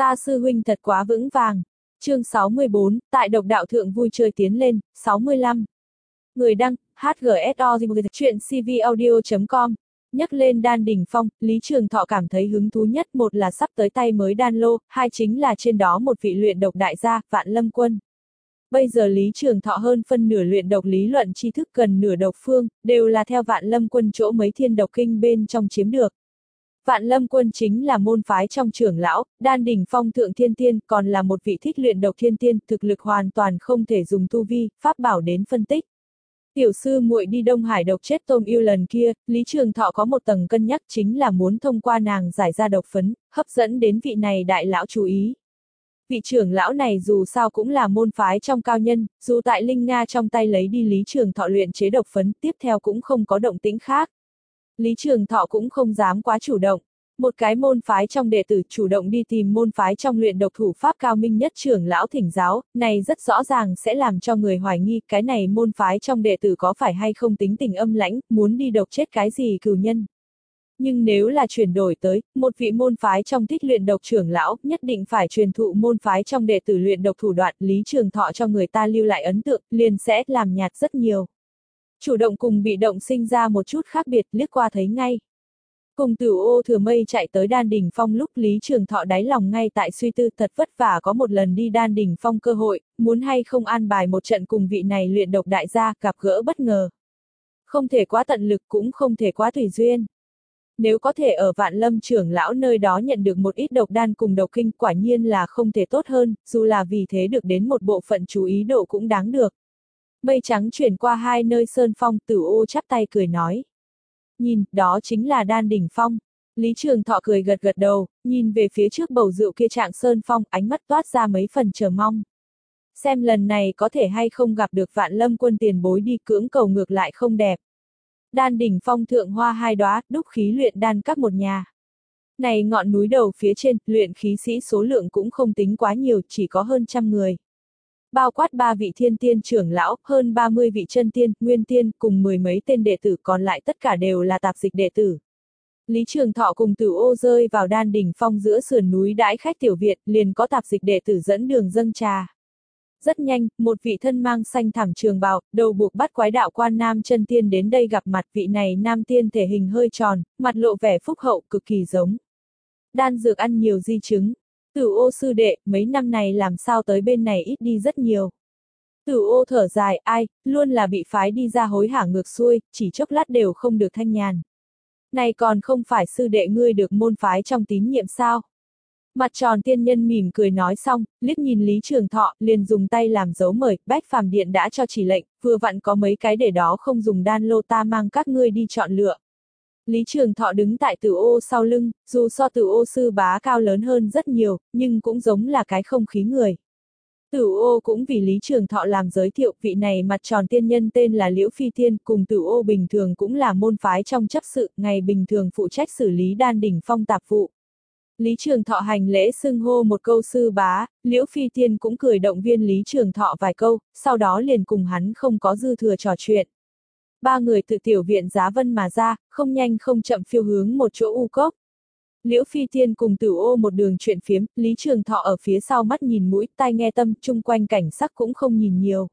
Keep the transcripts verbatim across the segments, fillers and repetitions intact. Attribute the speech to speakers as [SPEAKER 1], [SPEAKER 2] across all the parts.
[SPEAKER 1] Ta sư huynh thật quá vững vàng. Chương sáu mươi bốn, tại độc đạo thượng vui chơi tiến lên, sáu mươi lăm. Người đăng, hát giê ét o chuyện c v audio chấm com. Nhắc lên đan đỉnh phong, Lý Trường Thọ cảm thấy hứng thú nhất, một là sắp tới tay mới đan lô, hai chính là trên đó một vị luyện độc đại gia, Vạn Lâm Quân. Bây giờ Lý Trường Thọ hơn phân nửa luyện độc lý luận tri thức, gần nửa độc phương, đều là theo Vạn Lâm Quân chỗ mấy thiên độc kinh bên trong chiếm được. Vạn Lâm Quân chính là môn phái trong trưởng lão, đan đỉnh phong thượng thiên tiên, còn là một vị thích luyện độc thiên tiên, thực lực hoàn toàn không thể dùng tu vi, pháp bảo đến phân tích. Tiểu sư muội đi Đông Hải độc chết tôm yêu lần kia, Lý Trường Thọ có một tầng cân nhắc, chính là muốn thông qua nàng giải ra độc phấn, hấp dẫn đến vị này đại lão chú ý. Vị trưởng lão này dù sao cũng là môn phái trong cao nhân, dù tại Linh Nga trong tay lấy đi Lý Trường Thọ luyện chế độc phấn, tiếp theo cũng không có động tĩnh khác. Lý Trường Thọ cũng không dám quá chủ động. Một cái môn phái trong đệ tử chủ động đi tìm môn phái trong luyện độc thủ pháp cao minh nhất trưởng lão thỉnh giáo, này rất rõ ràng sẽ làm cho người hoài nghi cái này môn phái trong đệ tử có phải hay không tính tình âm lãnh, muốn đi độc chết cái gì cừu nhân. Nhưng nếu là chuyển đổi tới, một vị môn phái trong thích luyện độc trưởng lão, nhất định phải truyền thụ môn phái trong đệ tử luyện độc thủ đoạn, Lý Trường Thọ cho người ta lưu lại ấn tượng, liền sẽ làm nhạt rất nhiều. Chủ động cùng bị động sinh ra một chút khác biệt, liếc qua thấy ngay. Cùng Tử Ô Thừa Mây chạy tới đan đỉnh phong lúc Lý Trường Thọ đáy lòng ngay tại suy tư, thật vất vả có một lần đi đan đỉnh phong cơ hội, muốn hay không an bài một trận cùng vị này luyện độc đại gia, gặp gỡ bất ngờ. Không thể quá tận lực, cũng không thể quá tùy duyên. Nếu có thể ở Vạn Lâm trưởng lão nơi đó nhận được một ít độc đan cùng độc kinh, quả nhiên là không thể tốt hơn, dù là vì thế được đến một bộ phận chú ý độ cũng đáng được. Mây trắng chuyển qua hai nơi sơn phong, Tử Ô chắp tay cười nói. Nhìn, đó chính là đan đỉnh phong. Lý Trường Thọ cười gật gật đầu, nhìn về phía trước bầu rượu kia trạng sơn phong, ánh mắt toát ra mấy phần chờ mong. Xem lần này có thể hay không gặp được Vạn Lâm Quân tiền bối đi, cưỡng cầu ngược lại không đẹp. Đan đỉnh phong thượng hoa hai đóa, đúc khí luyện đan các một nhà. Này ngọn núi đầu phía trên, luyện khí sĩ số lượng cũng không tính quá nhiều, chỉ có hơn trăm người. Bao quát ba vị thiên tiên trưởng lão, hơn ba mươi vị chân tiên, nguyên tiên, cùng mười mấy tên đệ tử, còn lại tất cả đều là tạp dịch đệ tử. Lý Trường Thọ cùng Tử Ô rơi vào đan đỉnh phong giữa sườn núi đãi khách tiểu viện, liền có tạp dịch đệ tử dẫn đường dâng trà. Rất nhanh, một vị thân mang xanh thẳm trường bào, đầu buộc bắt quái đạo quan nam chân tiên đến đây gặp mặt. Vị này nam tiên thể hình hơi tròn, mặt lộ vẻ phúc hậu, cực kỳ giống. Đan dược ăn nhiều di chứng. Tử Ô sư đệ, mấy năm này làm sao tới bên này ít đi rất nhiều. Tử Ô thở dài, ai, luôn là bị phái đi ra hối hả ngược xuôi, chỉ chốc lát đều không được thanh nhàn. Này còn không phải sư đệ ngươi được môn phái trong tín nhiệm sao? Mặt tròn tiên nhân mỉm cười nói xong, liếc nhìn Lý Trường Thọ, liền dùng tay làm dấu mời, Bách Phàm Điện đã cho chỉ lệnh, vừa vặn có mấy cái để đó không dùng đan lô, ta mang các ngươi đi chọn lựa. Lý Trường Thọ đứng tại Tử Ô sau lưng, dù so Tử Ô sư bá cao lớn hơn rất nhiều, nhưng cũng giống là cái không khí người. Tử Ô cũng vì Lý Trường Thọ làm giới thiệu, vị này mặt tròn tiên nhân tên là Liễu Phi Thiên, cùng Tử Ô bình thường cũng là môn phái trong chấp sự, ngày bình thường phụ trách xử lý đan đỉnh phong tạp vụ. Lý Trường Thọ hành lễ xưng hô một câu sư bá, Liễu Phi Thiên cũng cười động viên Lý Trường Thọ vài câu, sau đó liền cùng hắn không có dư thừa trò chuyện. Ba người từ tiểu viện Giá Vân mà ra, không nhanh không chậm phiêu hướng một chỗ u cốc. Liễu Phi Thiên cùng Tử Ô một đường chuyện phiếm, Lý Trường Thọ ở phía sau mắt nhìn mũi, tai nghe tâm, chung quanh cảnh sắc cũng không nhìn nhiều.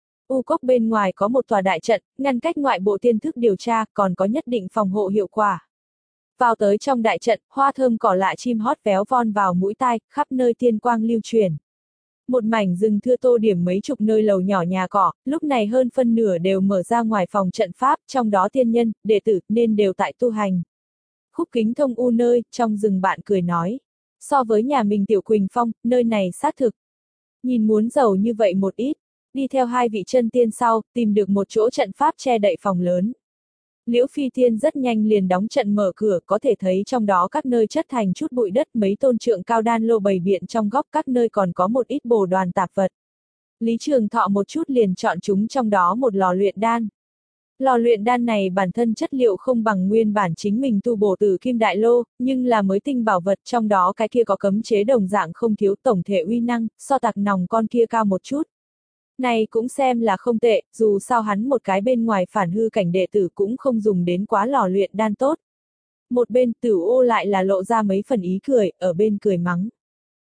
[SPEAKER 1] U cốc bên ngoài có một tòa đại trận, ngăn cách ngoại bộ tiên thức điều tra, còn có nhất định phòng hộ hiệu quả. Vào tới trong đại trận, hoa thơm cỏ lạ chim hót véo von vào mũi tai, khắp nơi tiên quang lưu truyền. Một mảnh rừng thưa tô điểm mấy chục nơi lầu nhỏ nhà cỏ, lúc này hơn phân nửa đều mở ra ngoài phòng trận pháp, trong đó tiên nhân, đệ tử, nên đều tại tu hành. Khúc Kính Thông u nơi, trong rừng bạn cười nói. So với nhà mình Tiểu Quỳnh Phong, nơi này xác thực. Nhìn muốn giàu như vậy một ít, đi theo hai vị chân tiên sau, tìm được một chỗ trận pháp che đậy phòng lớn. Liễu Phi Thiên rất nhanh liền đóng trận mở cửa, có thể thấy trong đó các nơi chất thành chút bụi đất, mấy tôn trượng cao đan lô bày biện trong góc, các nơi còn có một ít bồ đoàn tạp vật. Lý Trường Thọ một chút liền chọn chúng trong đó một lò luyện đan. Lò luyện đan này bản thân chất liệu không bằng nguyên bản chính mình tu bổ từ kim đại lô, nhưng là mới tinh bảo vật, trong đó cái kia có cấm chế đồng dạng không thiếu, tổng thể uy năng, so tạc nòng con kia cao một chút. Này cũng xem là không tệ, dù sao hắn một cái bên ngoài phản hư cảnh đệ tử cũng không dùng đến quá lò luyện đan tốt. Một bên Tử Ô lại là lộ ra mấy phần ý cười, ở bên cười mắng.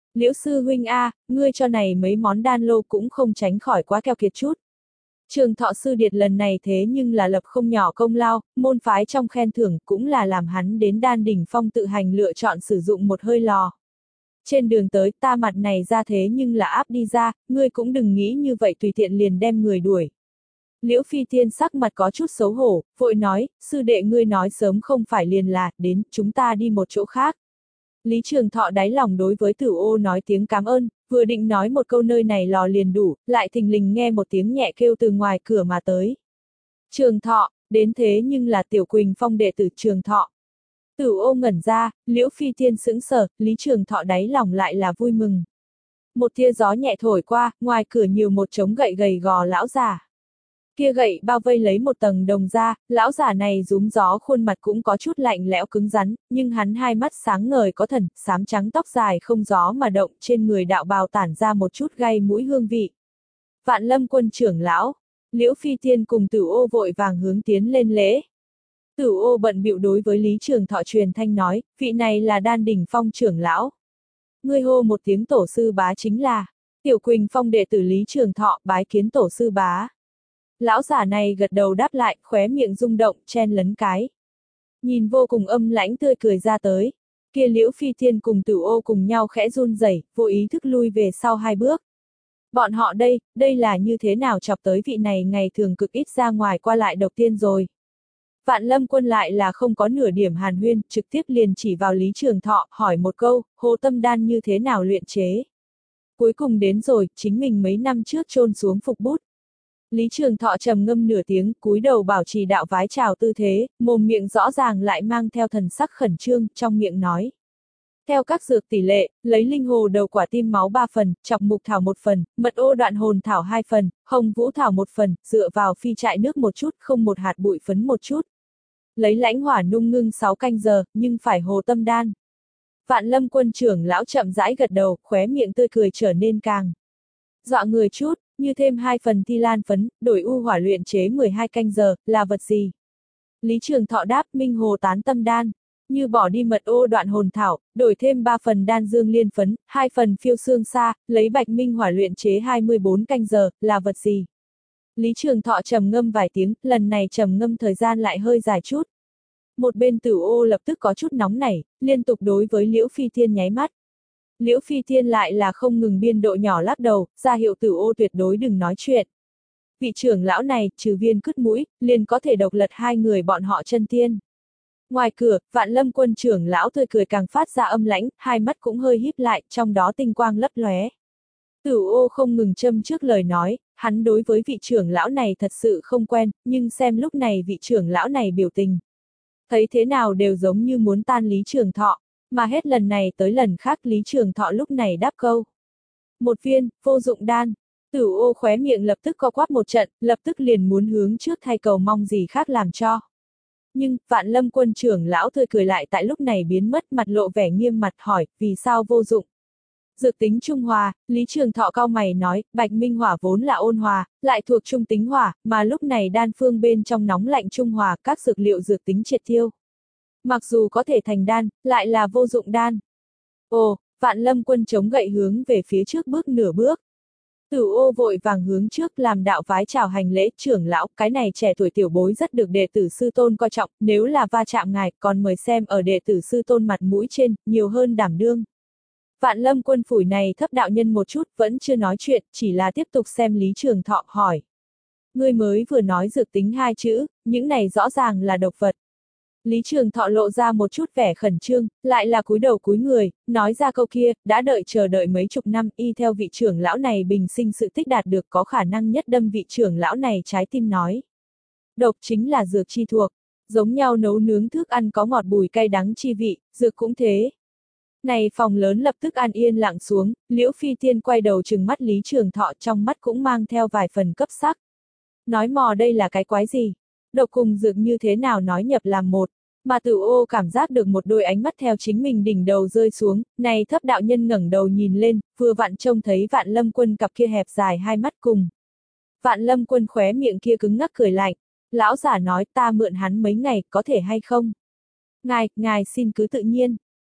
[SPEAKER 1] Liễu sư huynh a, ngươi cho này mấy món đan lô cũng không tránh khỏi quá keo kiệt chút. Trường Thọ sư điệt lần này thế nhưng là lập không nhỏ công lao, môn phái trong khen thưởng cũng là làm hắn đến đan đỉnh phong tự hành lựa chọn sử dụng một hơi lò. Trên đường tới ta mặt này ra thế nhưng là áp đi ra, ngươi cũng đừng nghĩ như vậy tùy tiện liền đem người đuổi. Liễu Phi Tiên sắc mặt có chút xấu hổ, vội nói, sư đệ ngươi nói sớm không phải liền là, đến, chúng ta đi một chỗ khác. Lý Trường Thọ đáy lòng đối với Tử Ô nói tiếng cảm ơn, vừa định nói một câu nơi này lò liền đủ, lại thình lình nghe một tiếng nhẹ kêu từ ngoài cửa mà tới. Trường Thọ, đến thế nhưng là Tiểu Quỳnh Phong đệ tử Trường Thọ. Tử Ô ngẩn ra, Liễu Phi Tiên sững sờ, Lý Trường Thọ đáy lòng lại là vui mừng. Một tia gió nhẹ thổi qua, ngoài cửa nhiều một trống gậy gầy gò lão già. Kia gậy bao vây lấy một tầng đồng da, lão già này rúm gió khuôn mặt cũng có chút lạnh lẽo cứng rắn, nhưng hắn hai mắt sáng ngời có thần, xám trắng tóc dài không gió mà động, trên người đạo bào tản ra một chút gây mũi hương vị. Vạn Lâm Quân trưởng lão, Liễu Phi Tiên cùng Tử Ô vội vàng hướng tiến lên lễ. Tử Ô bận bịu đối với Lý Trường Thọ truyền thanh nói, vị này là Đan Đỉnh Phong trưởng lão. Ngươi hô một tiếng tổ sư bá chính là, Tiểu Quỳnh Phong đệ tử Lý Trường Thọ bái kiến tổ sư bá. Lão giả này gật đầu đáp lại, khóe miệng rung động, chen lấn cái. Nhìn vô cùng âm lãnh tươi cười ra tới. Kia Liễu Phi Tiên cùng Tử Ô cùng nhau khẽ run rẩy, vô ý thức lui về sau hai bước. Bọn họ đây, đây là như thế nào chọc tới vị này ngày thường cực ít ra ngoài qua lại độc tiên rồi. Vạn Lâm Quân lại là không có nửa điểm hàn huyên, trực tiếp liền chỉ vào Lý Trường Thọ, hỏi một câu, Hồ Tâm Đan như thế nào luyện chế. Cuối cùng đến rồi, chính mình mấy năm trước chôn xuống phục bút. Lý Trường Thọ trầm ngâm nửa tiếng, cúi đầu bảo trì đạo vái chào tư thế, mồm miệng rõ ràng lại mang theo thần sắc khẩn trương, trong miệng nói. Theo các dược tỷ lệ, lấy linh hồ đầu quả tim máu ba phần, chọc mục thảo một phần, mật ô đoạn hồn thảo hai phần, hồng vũ thảo một phần, dựa vào phi trại nước một chút, không một hạt bụi phấn một chút. Lấy lãnh hỏa nung ngưng sáu canh giờ, nhưng phải hồ tâm đan. Vạn Lâm Quân trưởng lão chậm rãi gật đầu, khóe miệng tươi cười trở nên càng dọa người chút. Như thêm hai phần thi lan phấn, đổi u hỏa luyện chế mười hai canh giờ, là vật gì? Lý Trường Thọ đáp minh hồ tán tâm đan. Như bỏ đi mật ô đoạn hồn thảo, đổi thêm ba phần đan dương liên phấn, hai phần phiêu xương sa, lấy bạch minh hỏa luyện chế hai mươi bốn canh giờ, là vật gì? Lý Trường Thọ trầm ngâm vài tiếng, lần này trầm ngâm thời gian lại hơi dài chút. Một bên Tử Ô lập tức có chút nóng nảy, liên tục đối với Liễu Phi Tiên nháy mắt. Liễu Phi Tiên lại là không ngừng biên độ nhỏ lắc đầu, ra hiệu Tử Ô tuyệt đối đừng nói chuyện. Vị trưởng lão này, trừ viên cứt mũi, liền có thể độc lật hai người bọn họ chân tiên. Ngoài cửa, Vạn Lâm Quân trưởng lão tươi cười càng phát ra âm lãnh, hai mắt cũng hơi híp lại, trong đó tinh quang lấp lóe. Tử Ô không ngừng châm trước lời nói, hắn đối với vị trưởng lão này thật sự không quen, nhưng xem lúc này vị trưởng lão này biểu tình. Thấy thế nào đều giống như muốn tan Lý Trường Thọ. Mà hết lần này tới lần khác Lý Trường Thọ lúc này đáp câu. Một viên, vô dụng đan. Tử Ô khóe miệng lập tức co quắp một trận, lập tức liền muốn hướng trước thay cầu mong gì khác làm cho. Nhưng, Vạn Lâm Quân trưởng lão tươi cười lại tại lúc này biến mất, mặt lộ vẻ nghiêm mặt hỏi, vì sao vô dụng? Dược tính trung hòa, Lý Trường Thọ cau mày nói, bạch minh hỏa vốn là ôn hòa, lại thuộc trung tính hỏa, mà lúc này đan phương bên trong nóng lạnh trung hòa, các dược liệu dược tính triệt tiêu. Mặc dù có thể thành đan, lại là vô dụng đan. Ồ, Vạn Lâm Quân chống gậy hướng về phía trước bước nửa bước. Tử Ô vội vàng hướng trước làm đạo vái chào hành lễ, trưởng lão, cái này trẻ tuổi tiểu bối rất được đệ tử sư tôn coi trọng, nếu là va chạm ngài, còn mời xem ở đệ tử sư tôn mặt mũi trên, nhiều hơn đảm đương. Vạn Lâm Quân phủi này thấp đạo nhân một chút, vẫn chưa nói chuyện, chỉ là tiếp tục xem Lý Trường Thọ hỏi. Ngươi mới vừa nói dược tính hai chữ, những này rõ ràng là độc vật. Lý Trường Thọ lộ ra một chút vẻ khẩn trương, lại là cúi đầu cúi người, nói ra câu kia, đã đợi chờ đợi mấy chục năm, y theo vị trưởng lão này bình sinh sự tích đạt được có khả năng nhất đâm vị trưởng lão này trái tim nói. Độc chính là dược chi thuộc, giống nhau nấu nướng thức ăn có ngọt bùi cay đắng chi vị, dược cũng thế. Này phòng lớn lập tức an yên lặng xuống, Liễu Phi Tiên quay đầu trừng mắt Lý Trường Thọ, trong mắt cũng mang theo vài phần cấp sắc. Nói mò đây là cái quái gì? Độc cùng dược như thế nào nói nhập làm một, mà Tử Ô cảm giác được một đôi ánh mắt theo chính mình đỉnh đầu rơi xuống, này thấp đạo nhân ngẩng đầu nhìn lên, vừa vặn trông thấy Vạn Lâm Quân cặp kia hẹp dài hai mắt cùng. Vạn Lâm Quân khóe miệng kia cứng ngắc cười lạnh, lão giả nói ta mượn hắn mấy ngày, có thể hay không? Ngài, ngài xin cứ tự nhiên.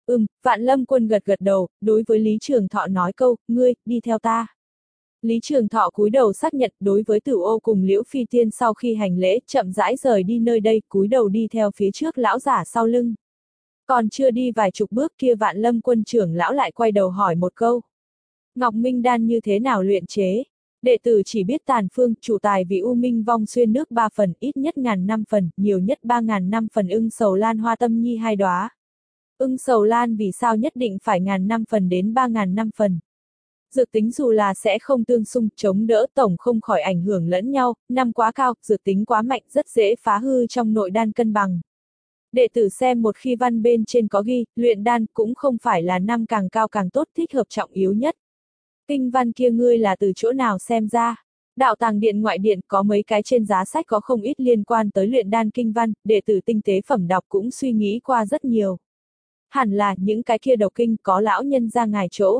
[SPEAKER 1] Ừm, Vạn Lâm Quân gật gật đầu, đối với Lý Trường Thọ nói câu, ngươi, đi theo ta. Lý Trường Thọ cúi đầu xác nhận đối với Tử Ô cùng Liễu Phi Tiên sau khi hành lễ, chậm rãi rời đi nơi đây, cúi đầu đi theo phía trước lão giả sau lưng. Còn chưa đi vài chục bước kia Vạn Lâm Quân trưởng lão lại quay đầu hỏi một câu. Ngọc Minh đan như thế nào luyện chế? Đệ tử chỉ biết tàn phương, chủ tài vì U Minh vong xuyên nước ba phần, ít nhất ngàn năm phần, nhiều nhất ba ngàn năm phần ưng sầu lan hoa tâm nhi hai đóa. Ưng sầu lan vì sao nhất định phải ngàn năm phần đến ba ngàn năm phần? Dược tính dù là sẽ không tương xung, chống đỡ tổng không khỏi ảnh hưởng lẫn nhau, năm quá cao, dược tính quá mạnh rất dễ phá hư trong nội đan cân bằng. Đệ tử xem một khi văn bên trên có ghi, luyện đan cũng không phải là năm càng cao càng tốt, thích hợp trọng yếu nhất. Kinh văn kia ngươi là từ chỗ nào xem ra? Đạo tàng điện ngoại điện có mấy cái trên giá sách có không ít liên quan tới luyện đan kinh văn, đệ tử tinh tế phẩm đọc cũng suy nghĩ qua rất nhiều. Hẳn là những cái kia độc kinh có lão nhân ra ngài chỗ.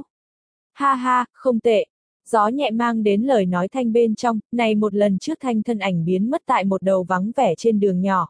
[SPEAKER 1] Ha ha, không tệ. Gió nhẹ mang đến lời nói thanh bên trong, này một lần trước thanh thân ảnh biến mất tại một đầu vắng vẻ trên đường nhỏ.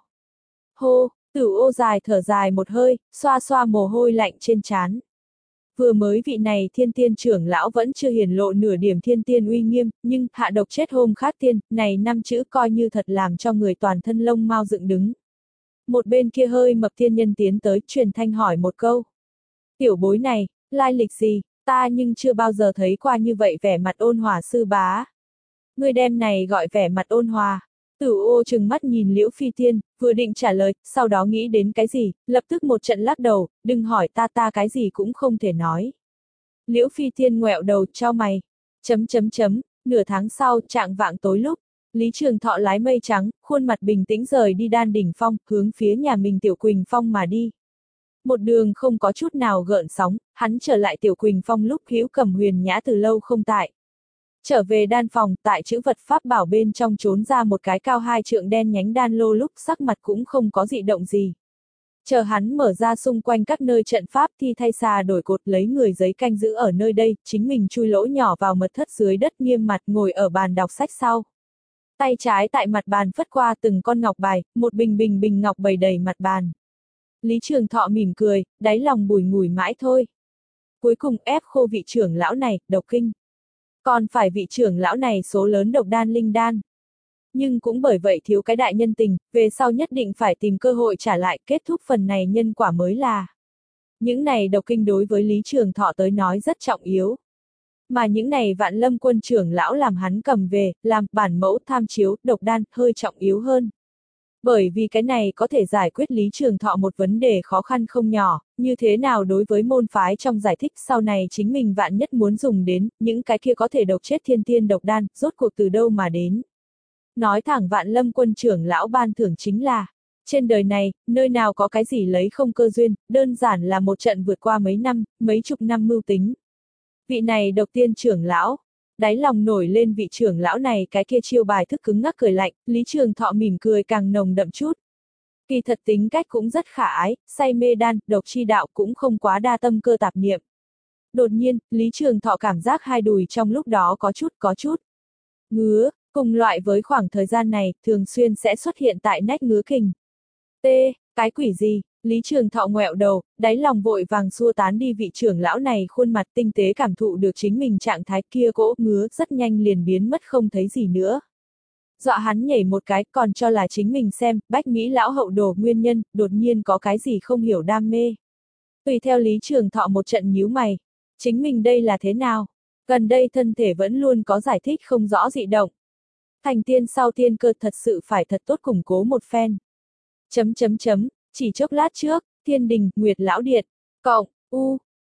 [SPEAKER 1] Hô, Tử Ô dài thở dài một hơi, xoa xoa mồ hôi lạnh trên trán. Vừa mới vị này thiên tiên trưởng lão vẫn chưa hiển lộ nửa điểm thiên tiên uy nghiêm, nhưng hạ độc chết hôm khát tiên, này năm chữ coi như thật làm cho người toàn thân lông mau dựng đứng. Một bên kia hơi mập thiên nhân tiến tới truyền thanh hỏi một câu. Tiểu bối này, lai lịch gì, ta nhưng chưa bao giờ thấy qua như vậy vẻ mặt ôn hòa sư bá. Người đem này gọi vẻ mặt ôn hòa. Tử Ô trừng mắt nhìn Liễu Phi Tiên, vừa định trả lời, sau đó nghĩ đến cái gì, lập tức một trận lắc đầu, đừng hỏi ta ta cái gì cũng không thể nói. Liễu Phi Tiên ngoẹo đầu chau mày, chấm chấm chấm, nửa tháng sau, trạng vạng tối lúc, Lý Trường Thọ lái mây trắng, khuôn mặt bình tĩnh rời đi Đan Đỉnh Phong, hướng phía nhà mình Tiểu Quỳnh Phong mà đi. Một đường không có chút nào gợn sóng, hắn trở lại Tiểu Quỳnh Phong lúc Hữu Cẩm Huyền Nhã từ lâu không tại. Trở về đan phòng, tại chữ vật pháp bảo bên trong trốn ra một cái cao hai trượng đen nhánh đan lô lúc sắc mặt cũng không có dị động gì. Chờ hắn mở ra xung quanh các nơi trận pháp thì thay xà đổi cột lấy người giấy canh giữ ở nơi đây, chính mình chui lỗ nhỏ vào mật thất dưới đất nghiêm mặt ngồi ở bàn đọc sách sau. Tay trái tại mặt bàn phất qua từng con ngọc bài, một bình bình bình ngọc bày đầy mặt bàn. Lý Trường Thọ mỉm cười, đáy lòng bùi ngùi mãi thôi. Cuối cùng ép khô vị trưởng lão này, độc kinh. Còn phải vị trưởng lão này số lớn độc đan linh đan. Nhưng cũng bởi vậy thiếu cái đại nhân tình, về sau nhất định phải tìm cơ hội trả lại, kết thúc phần này nhân quả mới là. Những này độc kinh đối với Lý Trường Thọ tới nói rất trọng yếu. Mà những này Vạn Lâm Quân trưởng lão làm hắn cầm về, làm bản mẫu tham chiếu, độc đan, hơi trọng yếu hơn. Bởi vì cái này có thể giải quyết Lý Trường Thọ một vấn đề khó khăn không nhỏ, như thế nào đối với môn phái trong giải thích sau này chính mình vạn nhất muốn dùng đến, những cái kia có thể độc chết thiên tiên độc đan, rốt cuộc từ đâu mà đến. Nói thẳng Vạn Lâm Quân trưởng lão ban thưởng chính là, trên đời này, nơi nào có cái gì lấy không cơ duyên, đơn giản là một trận vượt qua mấy năm, mấy chục năm mưu tính. Vị này độc tiên trưởng lão, đáy lòng nổi lên vị trưởng lão này cái kia chiêu bài thức cứng ngắc cười lạnh, Lý Trường Thọ mỉm cười càng nồng đậm chút. Kỳ thật tính cách cũng rất khả ái, say mê đan, độc chi đạo cũng không quá đa tâm cơ tạp niệm. Đột nhiên, Lý Trường Thọ cảm giác hai đùi trong lúc đó có chút có chút ngứa, cùng loại với khoảng thời gian này, thường xuyên sẽ xuất hiện tại nách ngứa kình. T, cái quỷ gì? Lý Trường Thọ ngoẹo đầu, đáy lòng vội vàng xua tán đi vị trưởng lão này khuôn mặt tinh tế cảm thụ được chính mình trạng thái kia cỗ ngứa rất nhanh liền biến mất không thấy gì nữa. Dọa hắn nhảy một cái còn cho là chính mình xem, bách Mỹ lão hậu đồ nguyên nhân, đột nhiên có cái gì không hiểu đam mê. Tùy theo Lý Trường Thọ một trận nhíu mày, chính mình đây là thế nào? Gần đây thân thể vẫn luôn có giải thích không rõ dị động. Thành tiên sau tiên cơ thật sự phải thật tốt củng cố một phen. Chấm chấm chấm. Chỉ chốc lát trước, Thiên Đình, Nguyệt Lão Điện, cộng, U,